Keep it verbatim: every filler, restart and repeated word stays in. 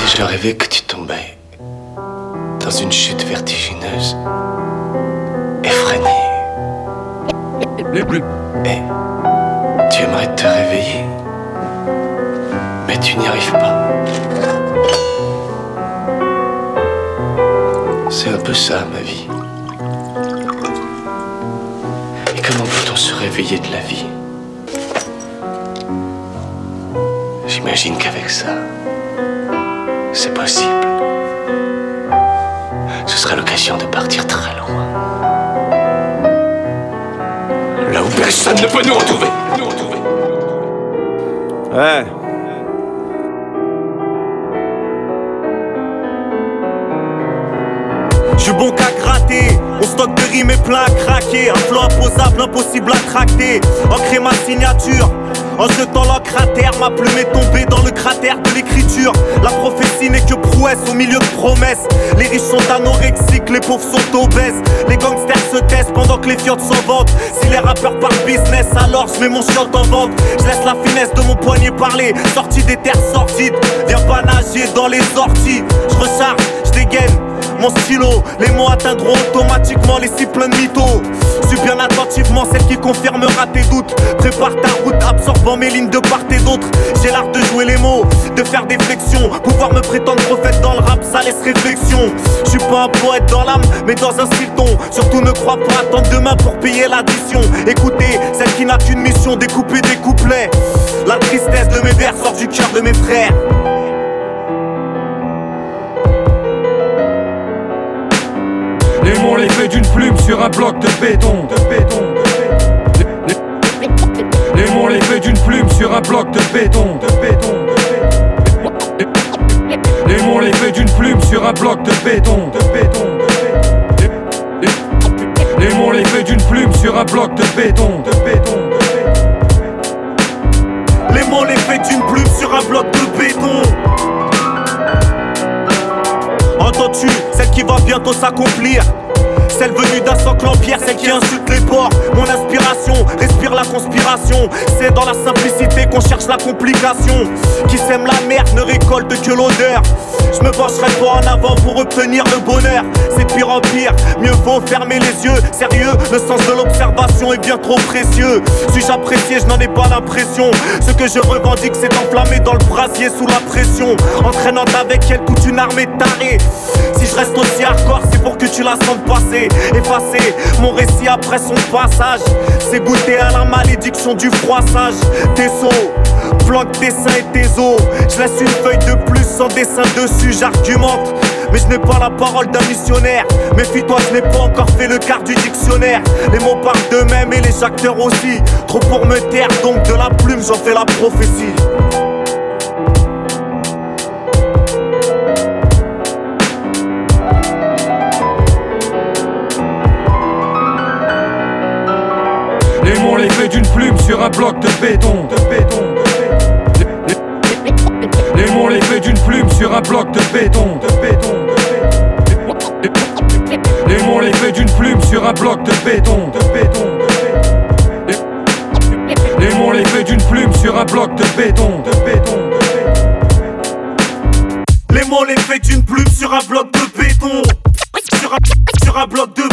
Je rêvais que tu tombais dans une chute vertigineuse, effrénée. Et tu aimerais te réveiller, mais tu n'y arrives pas. C'est un peu ça, ma vie. Et comment peut-on se réveiller de la vie? J'imagine qu'avec ça, c'est possible. Ce sera l'occasion de partir très loin. Là où personne ne peut nous retrouver. Nous retrouver. Ouais. J'suis bon qu'à gratter, mon stock de rimes est plein à craquer. Un flow imposable, impossible à tracter. Ancrer ma signature, en jetant l'encre à terre. Ma plume est tombée dans le cratère de l'écriture. La prophétie n'est que prouesse au milieu de promesses. Les riches sont anorexiques, les pauvres sont obèses. Les gangsters se taisent pendant que les fiottes s'en vendent. Si les rappeurs parlent business, alors je mets mon chiotte en vente. Je laisse la finesse de mon poignet parler, sorti des terres sordides. Viens pas nager dans les orties. Je recharge, je dégaine mon stylo, les mots atteindront automatiquement les cibles pleins de mythos. Suis bien attentivement celle qui confirmera tes doutes. Prépare ta route, absorbant mes lignes de part et d'autre. J'ai l'art de jouer les mots, de faire des flexions. Pouvoir me prétendre prophète dans le rap, ça laisse réflexion. Je suis pas un poète dans l'âme, mais dans un styleton. Surtout ne crois pas attendre demain pour payer l'addition. Écoutez, celle qui n'a qu'une mission, découper des couplets. La tristesse de mes vers sort du cœur de mes frères. Les mots les faits d'une plume sur un bloc de béton, de béton, de béton. Les, les, les mots les faits d'une plume sur un bloc de béton, de béton, de béton. Les, les mots les faits d'une plume sur un bloc de béton, de béton, de béton. Les, les, les mots les faits d'une plume sur un bloc de béton, de béton, de béton. Les mots les faits d'une plume sur un bloc de béton. Entends-tu, celle qui va bientôt s'accomplir? Celle venue d'un socle en pierre, celle qui insulte les porcs. Mon inspiration, respire la conspiration. C'est dans la simplicité qu'on cherche la complication. Qui sème la merde ne récolte que l'odeur. Je me pencherai pas en avant pour obtenir le bonheur. C'est de pire en pire, mieux vaut fermer les yeux. Sérieux, le sens de l'observation est bien trop précieux. Suis-je apprécié, je n'en ai pas l'impression. Ce que je revendique c'est enflammé dans le brasier sous la pression. Entraînante avec elle toute une armée tarée. Si je reste aussi hardcore, c'est pour que tu la sentes passer. Effacer mon récit après son passage. C'est goûter à la malédiction du froissage. Tes sauts, planque tes seins et tes os. Je laisse une feuille de plus sans dessin dessus, j'argumente. Mais je n'ai pas la parole d'un missionnaire. Méfie-toi, je n'ai pas encore fait le quart du dictionnaire. Les mots parlent d'eux-mêmes et les acteurs aussi. Trop pour me taire, donc de la plume j'en fais la prophétie. Les mots les faits d'une plume sur un bloc de béton, de béton, de béton. Les, les, les mots les faits d'une plume sur un bloc de béton, de béton, de béton. Les, les mots les faits d'une plume sur un bloc de béton, de béton, de béton. Les, les mots les faits d'une plume sur un bloc de béton, de béton, de béton. Les mots les faits d'une plume sur un bloc de béton. Sur un, sur un bloc de